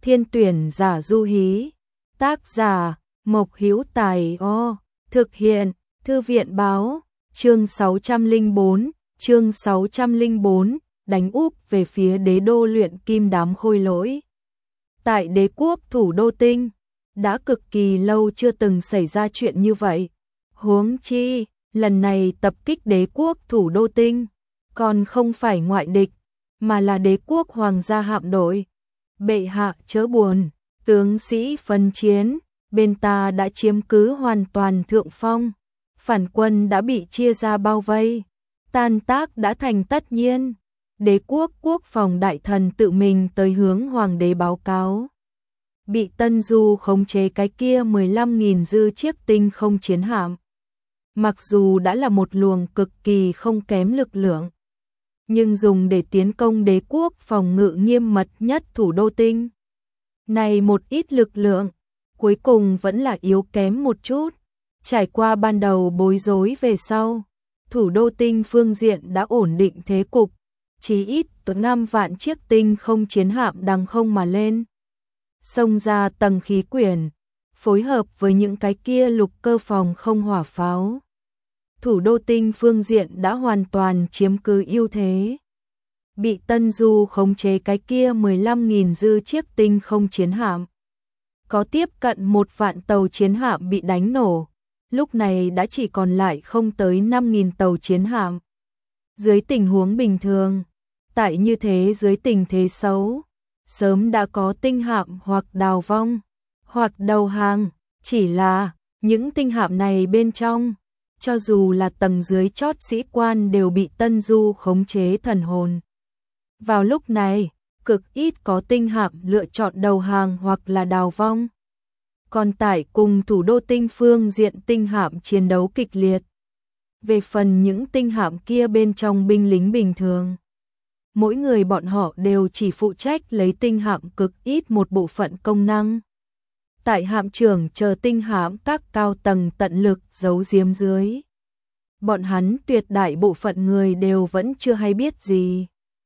Thiên tuyển giả Du Hí. Tác giả Mộc Hữu Tài. Thực hiện Thư viện báo. Chương 604, đánh úp về phía đế đô luyện kim đám khôi lỗi. Tại đế quốc thủ đô Tinh, đã cực kỳ lâu chưa từng xảy ra chuyện như vậy. Huống chi, lần này tập kích đế quốc thủ đô Tinh, còn không phải ngoại địch, mà là đế quốc hoàng gia hạm đội. Bệ hạ chớ buồn, tướng sĩ phân chiến, bên ta đã chiếm cứ hoàn toàn thượng phong. Phản quân đã bị chia ra bao vây, tan tác đã thành tất nhiên. Đế quốc quốc phòng đại thần tự mình tới hướng hoàng đế báo cáo. Bị Tân Du khống chế cái kia 15.000 dư chiếc tinh không chiến hạm. Mặc dù đã là một luồng cực kỳ không kém lực lượng, nhưng dùng để tiến công đế quốc phòng ngự nghiêm mật nhất thủ đô Tinh. Này một ít lực lượng, cuối cùng vẫn là yếu kém một chút. Trải qua ban đầu bối rối về sau, thủ đô Tinh phương diện đã ổn định thế cục, chí ít 5 vạn chiếc tinh không chiến hạm đằng không mà lên. Xông ra tầng khí quyển, phối hợp với những cái kia lục cơ phòng không hỏa pháo. Thủ đô Tinh phương diện đã hoàn toàn chiếm cứ ưu thế. Bị Tân Du khống chế cái kia 15.000 dư chiếc tinh không chiến hạm. Có tiếp cận 1 vạn tàu chiến hạm bị đánh nổ. Lúc này đã chỉ còn lại không tới 5.000 tàu chiến hạm. Dưới tình huống bình thường, tại như thế dưới tình thế xấu, sớm đã có tinh hạm hoặc đào vong, hoặc đầu hàng, chỉ là những tinh hạm này bên trong, cho dù là tầng dưới chót sĩ quan đều bị Tân Du khống chế thần hồn. Vào lúc này, cực ít có tinh hạm lựa chọn đầu hàng hoặc là đào vong. Còn tại cùng thủ đô Tinh phương diện tinh hạm chiến đấu kịch liệt. Về phần những tinh hạm kia bên trong binh lính bình thường, mỗi người bọn họ đều chỉ phụ trách lấy tinh hạm cực ít một bộ phận công năng. Tại hạm trưởng chờ tinh hạm các cao tầng tận lực giấu giếm dưới. Bọn hắn tuyệt đại bộ phận người đều vẫn chưa hay biết gì.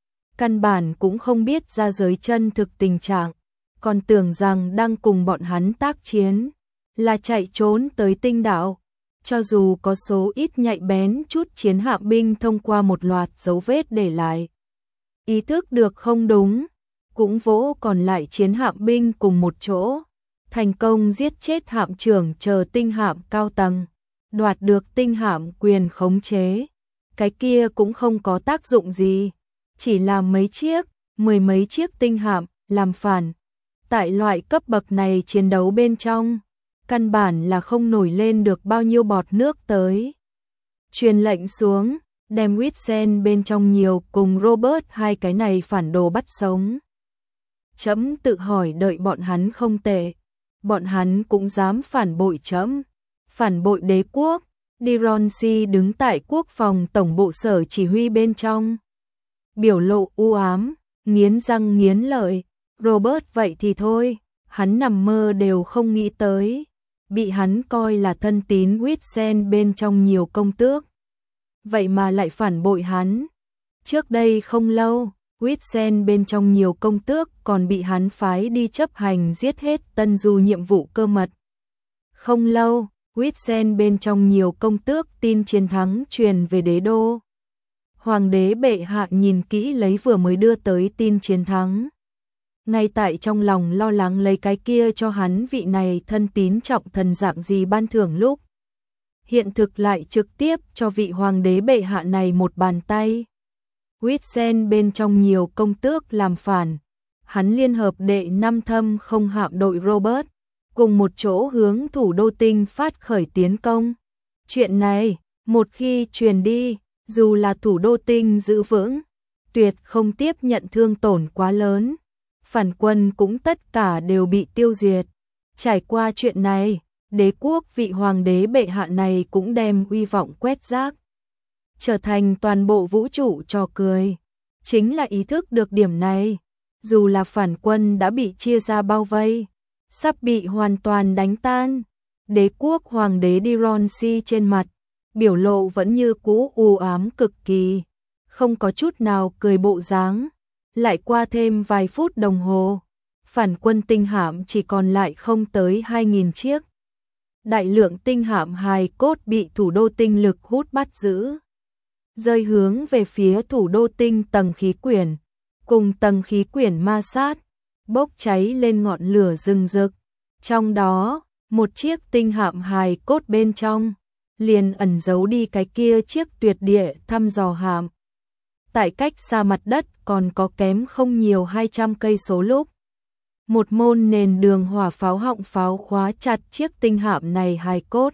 Căn bản cũng không biết ra giới chân thực tình trạng, còn tưởng rằng đang cùng bọn hắn tác chiến, là chạy trốn tới tinh đảo. Cho dù có số ít nhạy bén chút chiến hạm binh thông qua một loạt dấu vết để lại, ý thức được không đúng, cũng vỗ còn lại chiến hạm binh cùng một chỗ, thành công giết chết hạm trưởng chờ tinh hạm cao tầng, đoạt được tinh hạm quyền khống chế. Cái kia cũng không có tác dụng gì, chỉ là mấy chiếc, 10 mấy chiếc tinh hạm làm phản. Tại loại cấp bậc này chiến đấu bên trong, căn bản là không nổi lên được bao nhiêu bọt nước tới. Truyền lệnh xuống, đem Witsen bên trong nhiều cùng Robert hai cái này phản đồ bắt sống. Chấm tự hỏi đợi bọn hắn không tệ, bọn hắn cũng dám phản bội chấm, phản bội đế quốc. Dironsi đứng tại quốc phòng tổng bộ sở chỉ huy bên trong, biểu lộ u ám, nghiến răng nghiến lợi. Robert vậy thì thôi, hắn nằm mơ đều không nghĩ tới, bị hắn coi là thân tín Witsen bên trong nhiều công tước, vậy mà lại phản bội hắn. Trước đây không lâu, Witsen bên trong nhiều công tước còn bị hắn phái đi chấp hành giết hết Tân Du nhiệm vụ cơ mật. Không lâu, Witsen bên trong nhiều công tước tin chiến thắng truyền về đế đô. Hoàng đế bệ hạ nhìn kỹ lấy vừa mới đưa tới tin chiến thắng. Ngay tại trong lòng lo lắng lấy cái kia cho hắn vị này thân tín trọng thần dạng gì ban thưởng lúc, hiện thực lại trực tiếp cho vị hoàng đế bệ hạ này một bàn tay. Witsen bên trong nhiều công tước làm phản, hắn liên hợp đệ 5 thâm không hạm đội Robert, cùng một chỗ hướng thủ đô Tinh phát khởi tiến công. Chuyện này, một khi truyền đi, dù là thủ đô Tinh giữ vững, tuyệt không tiếp nhận thương tổn quá lớn. Phản quân cũng tất cả đều bị tiêu diệt. Trải qua chuyện này, đế quốc vị hoàng đế bệ hạ này cũng đem uy vọng quét rác, trở thành toàn bộ vũ trụ trò cười. Chính là ý thức được điểm này, dù là phản quân đã bị chia ra bao vây, sắp bị hoàn toàn đánh tan, đế quốc hoàng đế Dironsi trên mặt, biểu lộ vẫn như cũ u ám cực kỳ, không có chút nào cười bộ dáng. Lại qua thêm vài phút đồng hồ, phản quân tinh hạm chỉ còn lại không tới 2.000 chiếc. Đại lượng tinh hạm hài cốt bị thủ đô tinh lực hút bắt giữ, rơi hướng về phía thủ đô tinh tầng khí quyển, cùng tầng khí quyển ma sát, bốc cháy lên ngọn lửa rừng rực. Trong đó, một chiếc tinh hạm hài cốt bên trong liền ẩn giấu đi cái kia chiếc tuyệt địa thăm dò hạm. Tại cách xa mặt đất còn có kém không nhiều 200 cây số lúc, một môn nền đường hỏa pháo họng pháo khóa chặt chiếc tinh hạm này hài cốt.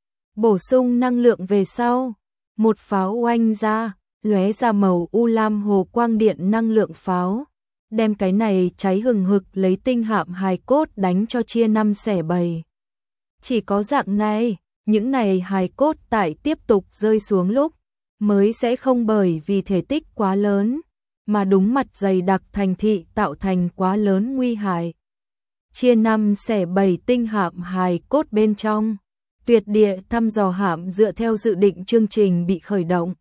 Bổ sung năng lượng về sau, một pháo oanh ra, lóe ra màu u lam hồ quang điện năng lượng pháo, đem cái này cháy hừng hực lấy tinh hạm hài cốt đánh cho chia năm xẻ bảy. Chỉ có dạng này, những này hài cốt tại tiếp tục rơi xuống lúc, mới sẽ không bởi vì thể tích quá lớn, mà đúng mặt dày đặc thành thị tạo thành quá lớn nguy hại. Chia năm xẻ bảy tinh hạm hài cốt bên trong, tuyệt địa thăm dò hạm dựa theo dự định chương trình bị khởi động.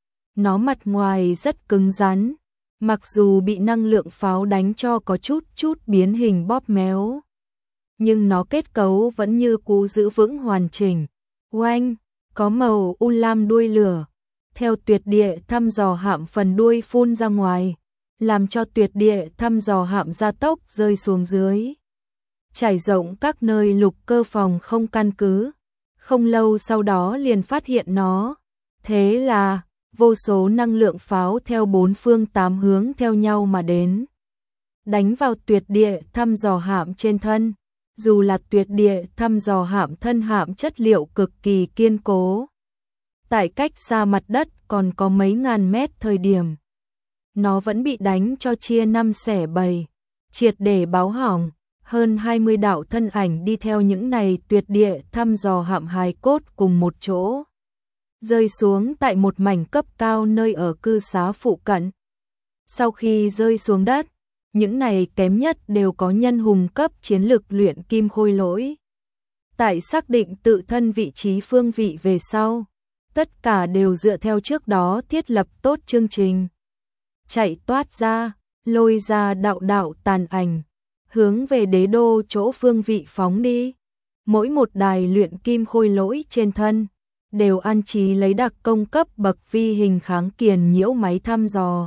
Nó mặt ngoài rất cứng rắn, mặc dù bị năng lượng pháo đánh cho có chút biến hình bóp méo, nhưng nó kết cấu vẫn như cũ giữ vững hoàn chỉnh. Oanh, có màu u lam đuôi lửa, theo tuyệt địa thăm dò hạm phần đuôi phun ra ngoài, làm cho tuyệt địa thăm dò hạm gia tốc rơi xuống dưới, trải rộng các nơi lục cơ phòng không căn cứ. Không lâu sau đó liền phát hiện nó. Thế là, vô số năng lượng pháo theo bốn phương tám hướng theo nhau mà đến, đánh vào tuyệt địa thăm dò hạm trên thân. Dù là tuyệt địa thăm dò hạm thân hạm chất liệu cực kỳ kiên cố, tại cách xa mặt đất còn có mấy ngàn mét thời điểm, nó vẫn bị đánh cho chia năm xẻ bảy, triệt để báo hỏng. Hơn 20 đạo thân ảnh đi theo những này tuyệt địa thăm dò hạm hài cốt cùng một chỗ, rơi xuống tại một mảnh cấp cao nơi ở cư xá phụ cận. Sau khi rơi xuống đất, những này kém nhất đều có nhân hùng cấp chiến lực luyện kim khôi lỗi. Tại xác định tự thân vị trí phương vị về sau, tất cả đều dựa theo trước đó thiết lập tốt chương trình. Chạy toát ra, lôi ra đạo đạo tàn ảnh, hướng về đế đô chỗ phương vị phóng đi. Mỗi một đài luyện kim khôi lỗi trên thân đều an trí lấy đặc công cấp bậc vi hình kháng kiền nhiễu máy thăm dò.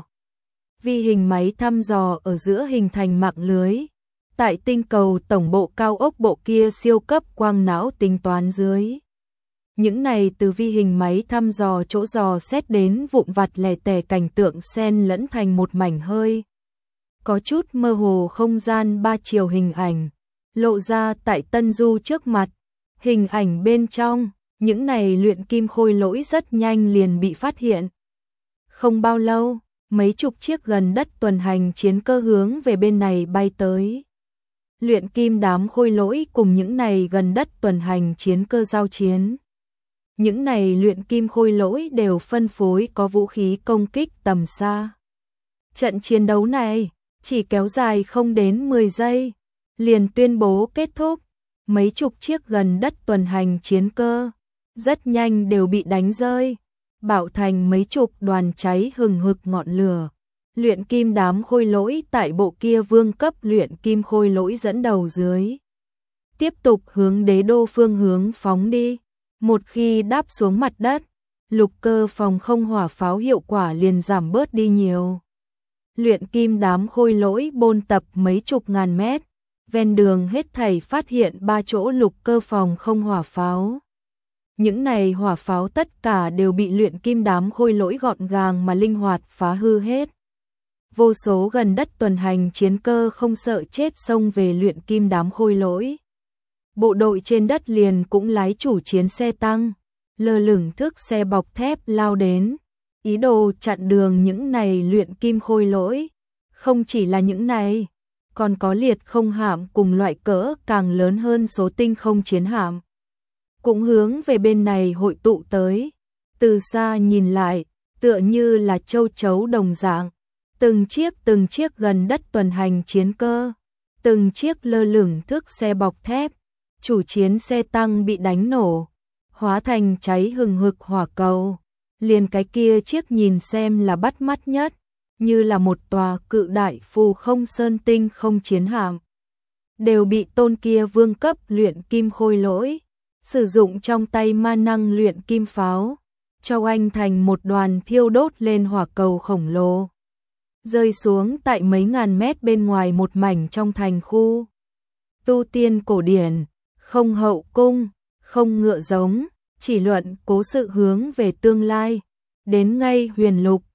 Vi hình máy thăm dò ở giữa hình thành mạng lưới. Tại tinh cầu tổng bộ cao ốc bộ kia siêu cấp quang não tính toán dưới. Những này từ vi hình máy thăm dò chỗ dò xét đến vụn vặt lẻ tẻ cảnh tượng xen lẫn thành một mảnh hơi có chút mơ hồ không gian ba chiều hình ảnh, lộ ra tại Tân Du trước mặt. Hình ảnh bên trong, những này luyện kim khôi lỗi rất nhanh liền bị phát hiện. Không bao lâu, mấy chục chiếc gần đất tuần hành chiến cơ hướng về bên này bay tới. Luyện kim đám khôi lỗi cùng những này gần đất tuần hành chiến cơ giao chiến. Những này luyện kim khôi lỗi đều phân phối có vũ khí công kích tầm xa. Trận chiến đấu này chỉ kéo dài không đến 10 giây, liền tuyên bố kết thúc. Mấy chục chiếc gần đất tuần hành chiến cơ rất nhanh đều bị đánh rơi, bạo thành mấy chục đoàn cháy hừng hực ngọn lửa. Luyện kim đám khôi lỗi tại bộ kia vương cấp luyện kim khôi lỗi dẫn đầu dưới, tiếp tục hướng đế đô phương hướng phóng đi. Một khi đáp xuống mặt đất, lục cơ phòng không hỏa pháo hiệu quả liền giảm bớt đi nhiều. Luyện kim đám khôi lỗi bôn tập mấy chục ngàn mét, ven đường hết thảy phát hiện 3 chỗ lục cơ phòng không hỏa pháo. Những này hỏa pháo tất cả đều bị luyện kim đám khôi lỗi gọn gàng mà linh hoạt phá hư hết. Vô số gần đất tuần hành chiến cơ không sợ chết xông về luyện kim đám khôi lỗi. Bộ đội trên đất liền cũng lái chủ chiến xe tăng, lơ lửng thước xe bọc thép lao đến, ý đồ chặn đường những này luyện kim khôi lỗi. Không chỉ là những này, còn có liệt không hạm cùng loại cỡ càng lớn hơn số tinh không chiến hạm, cũng hướng về bên này hội tụ tới. Từ xa nhìn lại, tựa như là châu chấu đồng dạng, từng chiếc gần đất tuần hành chiến cơ, từng chiếc lơ lửng thước xe bọc thép, chủ chiến xe tăng bị đánh nổ, hóa thành cháy hừng hực hỏa cầu. Liền cái kia chiếc nhìn xem là bắt mắt nhất, như là một tòa cự đại phù không sơn tinh không chiến hạm, đều bị tôn kia vương cấp luyện kim khôi lỗi sử dụng trong tay ma năng luyện kim pháo, cho anh thành một đoàn thiêu đốt lên hỏa cầu khổng lồ, rơi xuống tại mấy ngàn mét bên ngoài một mảnh trong thành khu tu tiên cổ điển, không hậu cung, không ngựa giống, chỉ luận cố sự hướng về tương lai. Đến ngay huyền lục,